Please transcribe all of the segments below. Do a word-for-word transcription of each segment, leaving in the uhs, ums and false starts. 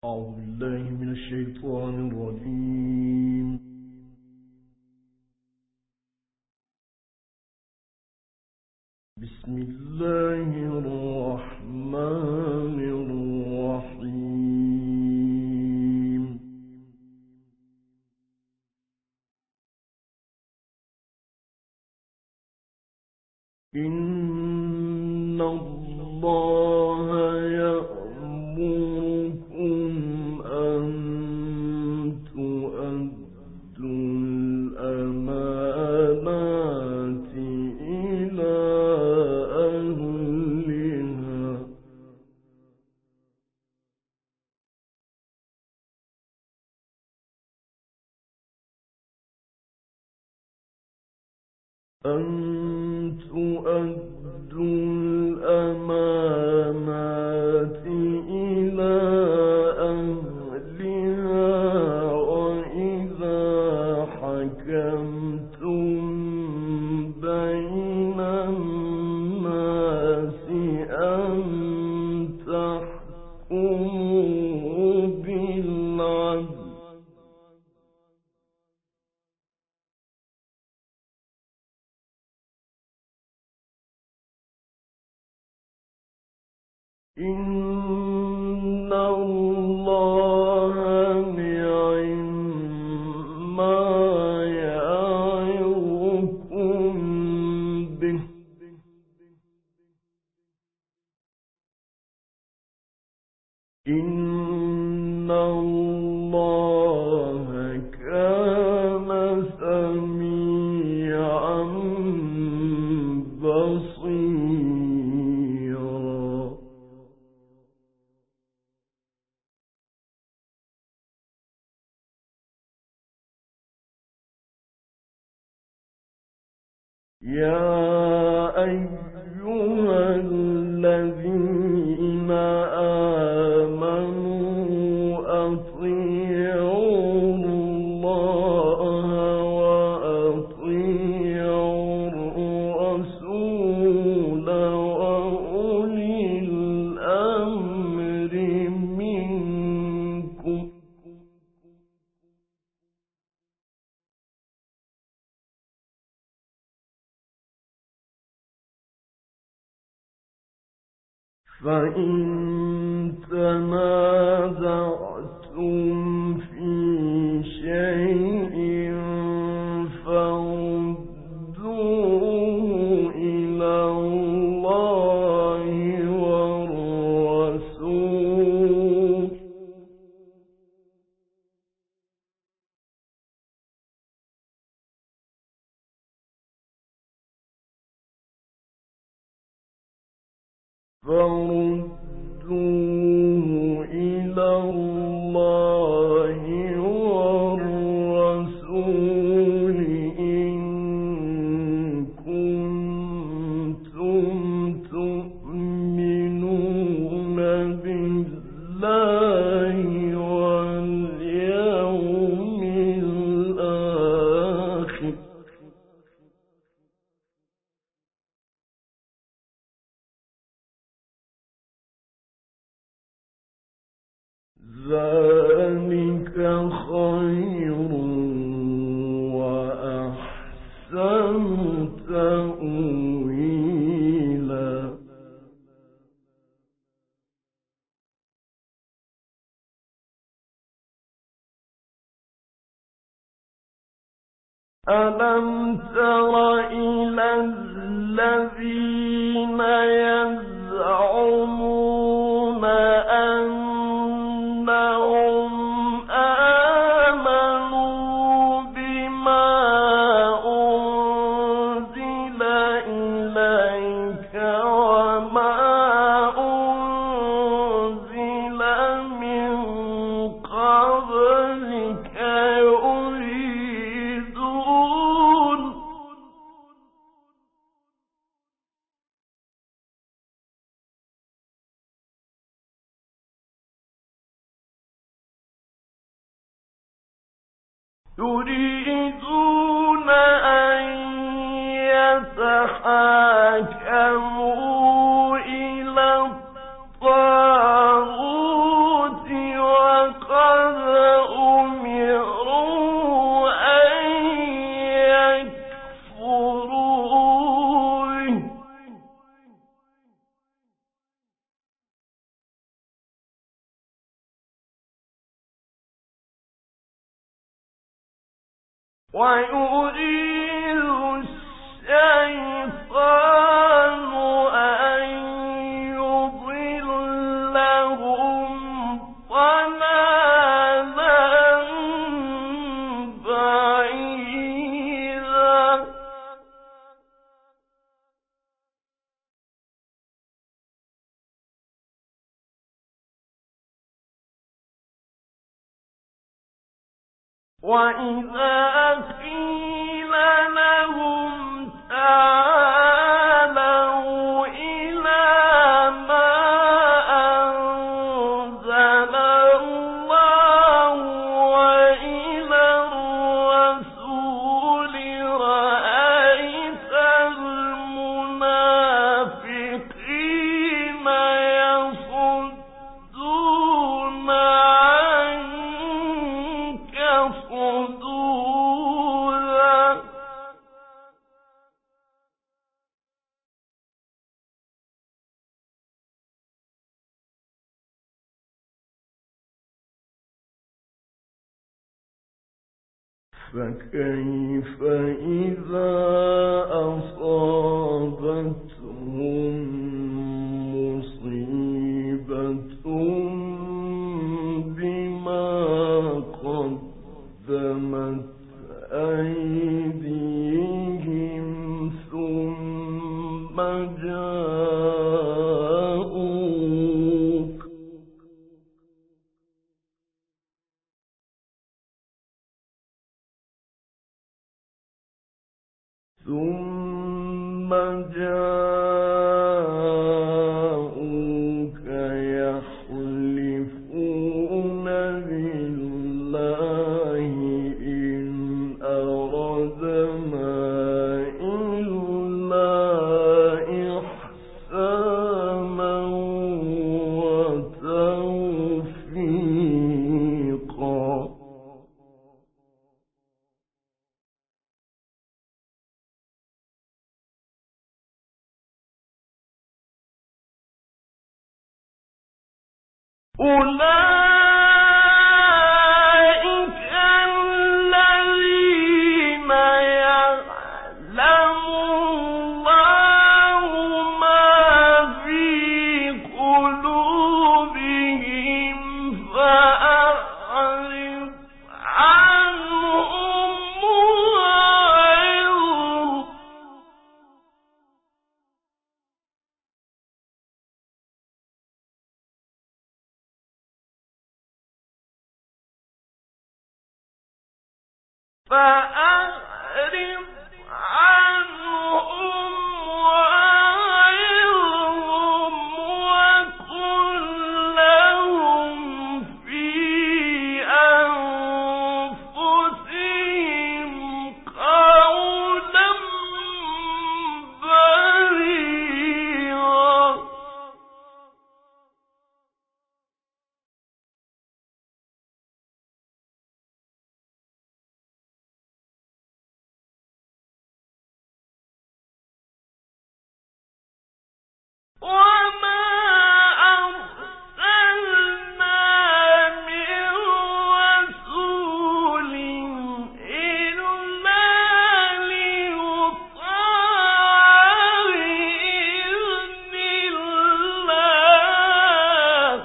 أعوذ بالله من الشيطان الرجيم. بسم الله الرحمن الرحيم. إن الله يأمركم أن تؤدوا الأمانات إلى أهلها أن تؤدوا الأمانات إلى أهلها وإذا حكمتم بين الناس أن تحكموا بالعدل إن الله نعم ما يعظكم به إن الله كان سميعا بصيرا. يا أيها الذين آمنوا أطيعوا الله وأطيعوا الرسول وأولي الأمر منكم فإن تنازعتم في شيء فردوه إلى الله والرسول فردوه إلى الله والرسول إن كنتم تؤمنون بالله واليوم الآخر ذلك خير وأحسن تأويلا. ألم تر إلى الذين يزعمون أنهم آمنوا بما أنزل إليك وما أنزل من قبلك يريدون يريدون أن يتحاكموا إلى الطاغوت ويريد الشيطان أن يضلهم ضلالا بعيدا وإذا قيل لهم تعالوا إلى ما أنزل الله وإلى الرسول رأيت المنافقين يصدون عنك صدودا فكيف إذا أصابتهم مصيبة بما قدمت أيديهم ثم جاءوك ثم جاءوك يحلفون بالله إن أردنا إلا إحسانا وتوفيقا أولئك الذين يعلم الله ما في قلوبهم فأعرض عنهم وعظهم فأعرض عنهم وعظهم وقل لهم في أنفسهم قولا بليغا وما أرسلنا من رسول إلا ليطاع بإذن الله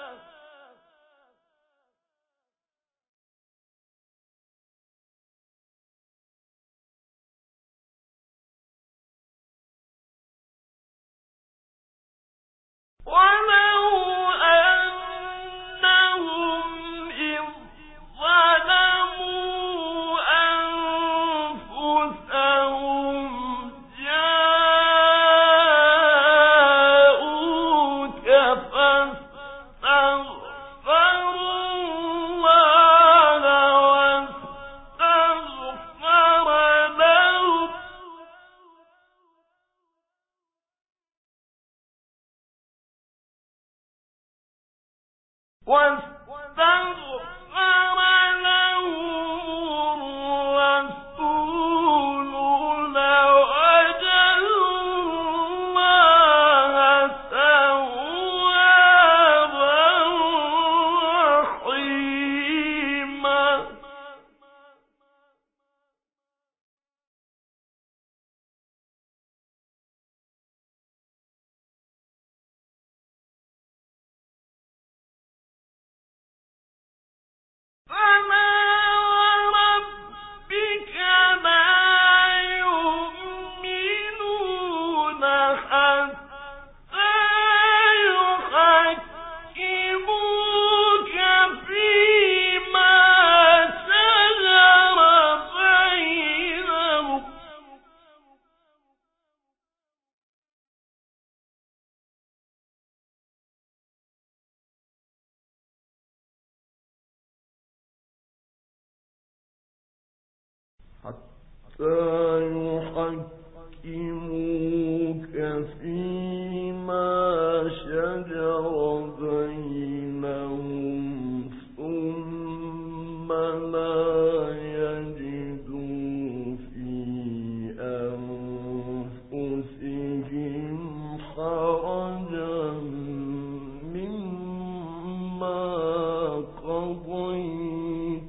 ولو أنهم إذ ظلموا أنفسهم جاءوك فاستغفروا الله واستغفر لهم واستغفر لهم الرسول لوجدوا الله توابا رحيما حتى يحكموك فيما شجر بينهم ثم لا يجدوا في أنفسهم حرجا مما قضيت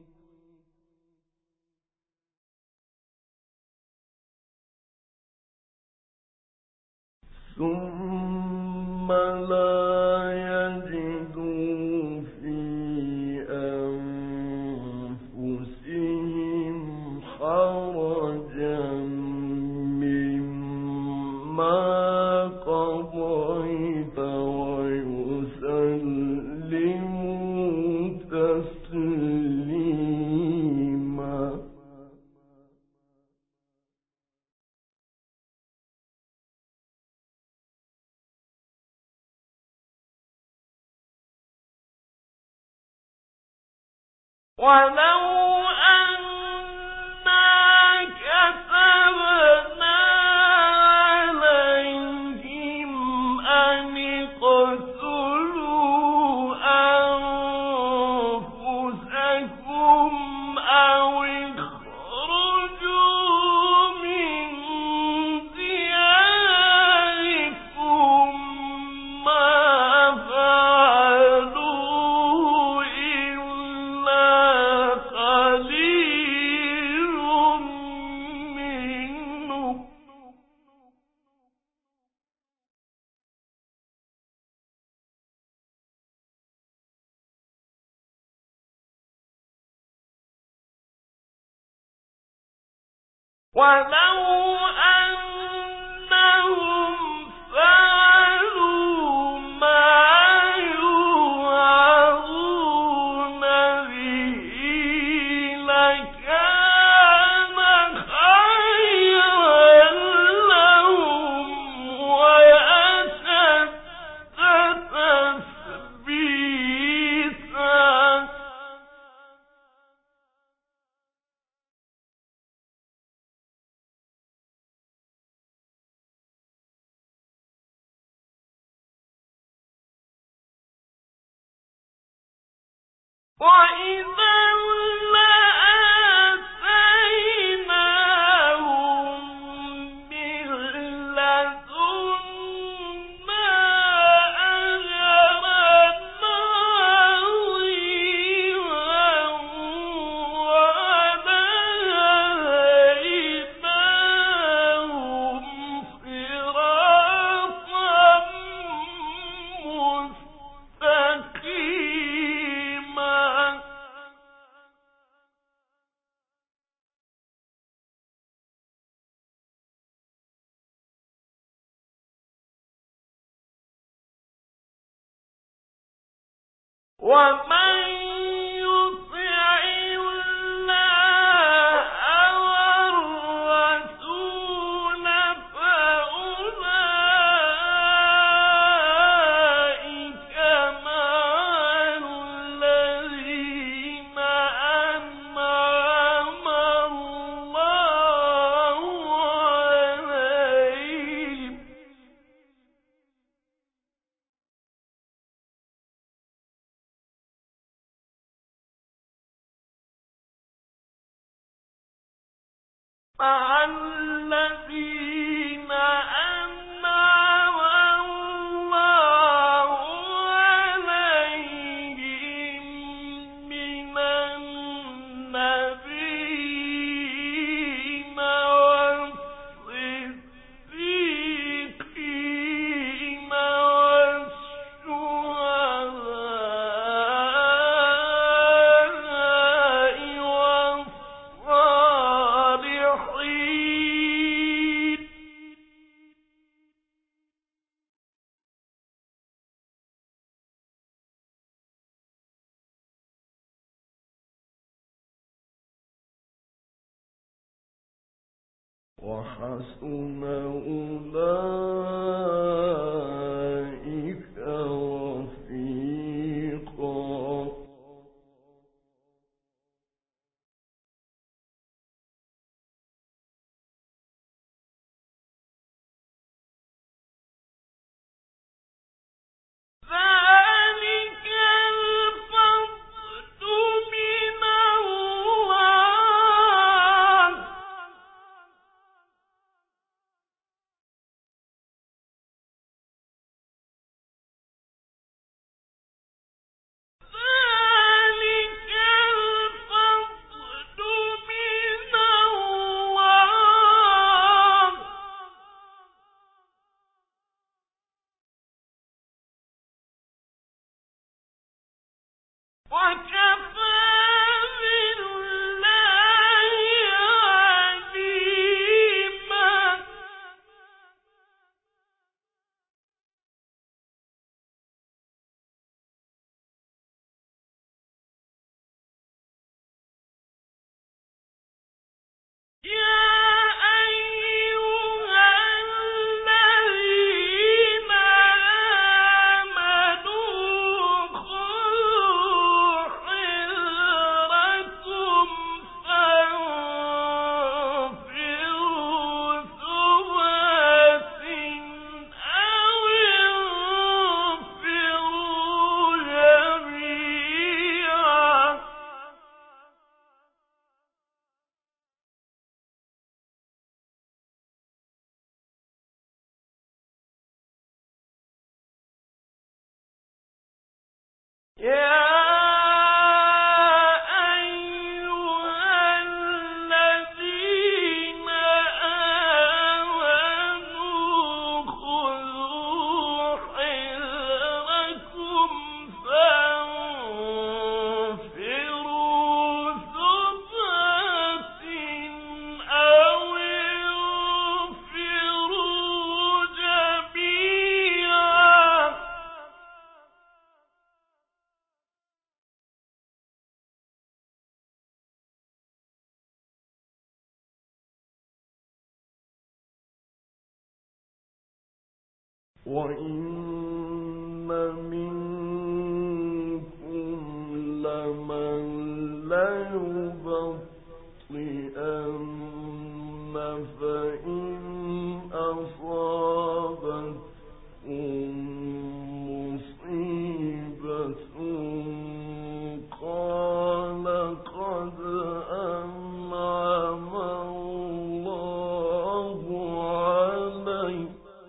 ثم لا يجدوا في أنفسهم حرجا مما قضيت ويسلموا تسليما. ولو أنا كتبنا عليهم أن اقتلوا أنفسكم أو اخرجوا من دياركم ما فعلوه إلا قليل منهم. ولو أنهم فعلوا ما يوعظون به لكان خيرا لهم وأشد تثبيتا. وإذا لآتيناهم من لدنا أجرا عظيما ولهديناهم صراطا مستقيما. ومن يطع الله والرسول فأولئك مع الذين أنعم الله عليهم مع الذين أنعم الله عليهم من النبيين والصديقين والشهداء والصالحين. وحسن أولئك رفيقا. وكفى بالله عليما. يا أيها الذين آمنوا خذوا حذركم فانفروا ثبات أو انفروا جميعا. يا أيها الذين آمنوا خذوا حذركم فانفروا ثبات أو انفروا جميعا. وَإِنَّ مِنكُمْ لَمَن لَّيُبَطِّئَنَّ فَإِنْ أَصَابَتْكُم مُّصِيبَةٌ قَالَ قَدْ أَنْعَمَ اللَّهُ عَلَيَّ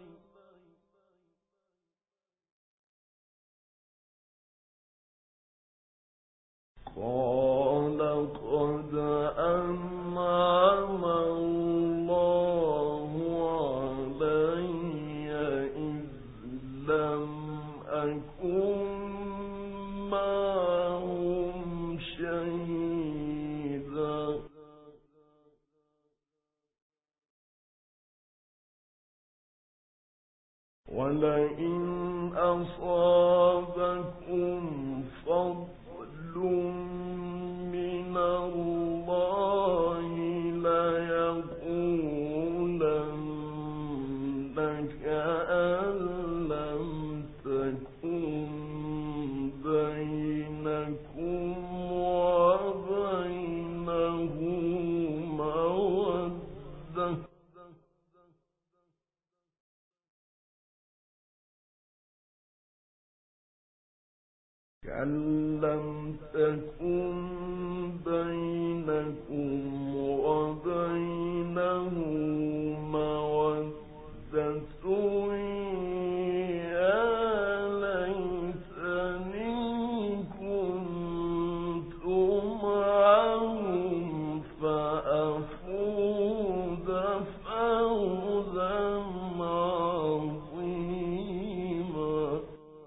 قَالَ قَدْ أَنْعَمَ اللَّهُ عَلَيَّ إِذْ لَمْ أَكُن مَّعَهُمْ شَهِيدًا وَلَئِنْ أَصَابَكُمْ فَضْلٌ مِّنَ اللَّهِ لَيَقُولَنَّ كَأَن لَّمْ تَكُن بَيْنَكُمْ وَبَيْنَهُ مَوَدَّةٌ كَأَن لَّمْ تَكُن بَيْنَكُمْ وَبَيْنَهُ مَوَدَّةٌ يَا لَيْتَنِي كُنتُ مَعَهُمْ فَأَفُوزَ فَوْزًا عَظِيمًا.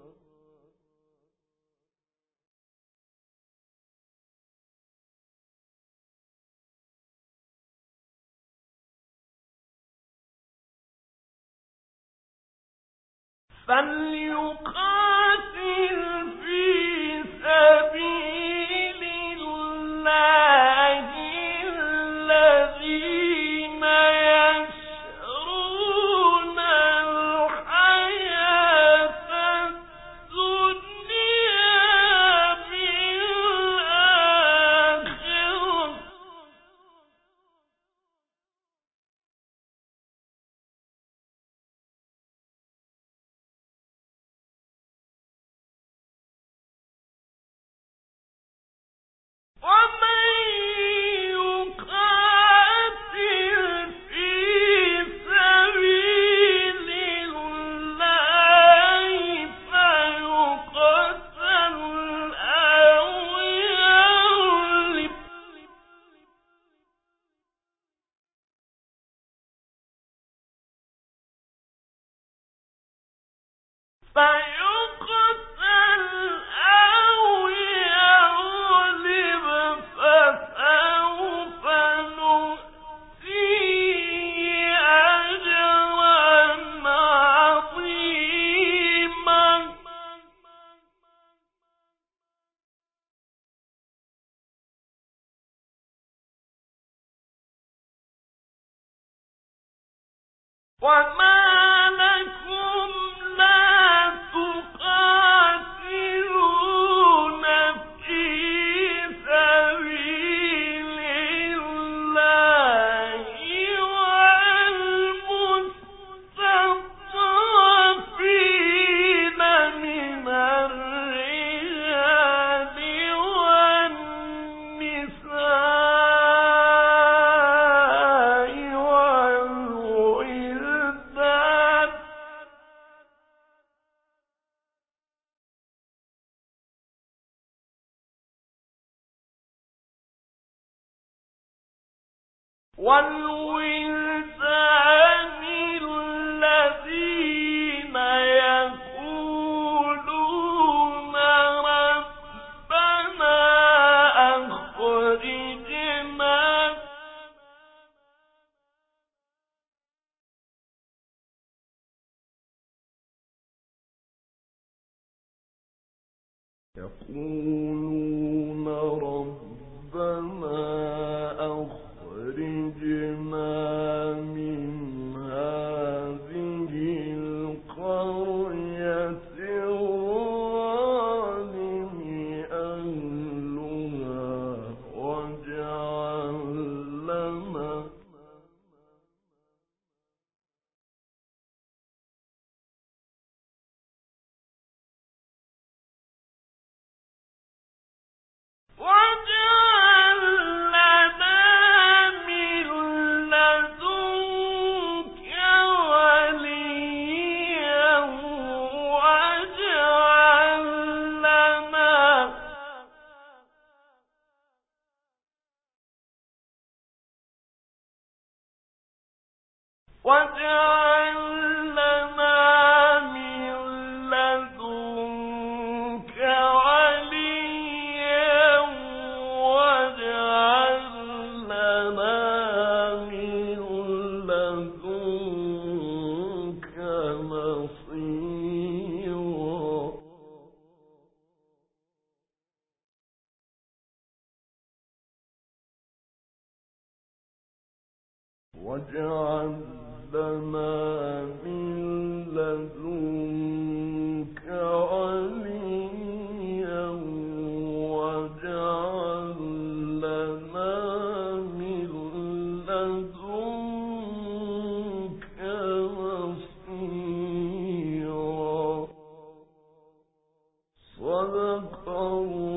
فَلْيُقَاتِلْ فِي سَبِيلِ اللَّهِ الَّذِينَ يَشْرُونَ الْحَيَاةَ الدُّنْيَا بِالْآخِرَةِ ۚ وما لكم لا تقاتلون في سبيل الله والمستضعفين من الرجال والنساء والولدان والولدان الذين يقولون ربنا أخرجنا يقولون ربنا أخرجنا من هذه القرية الظالم أهلها واجعل لنا واجعل لنا من لدنك وليا واجعل لنا واجعل لنا من لدنك وليا واجعل لنا من لدنك نصيرا واجعل لنا من لدنك وليا واجعل لنا من لدنك نصيرا صدق الله